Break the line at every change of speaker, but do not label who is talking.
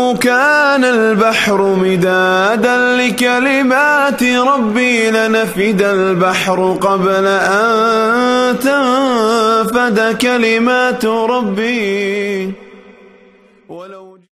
كان البحر مدادا لكلمات ربي لنفد البحر قبل أن تنفد كلمات ربي.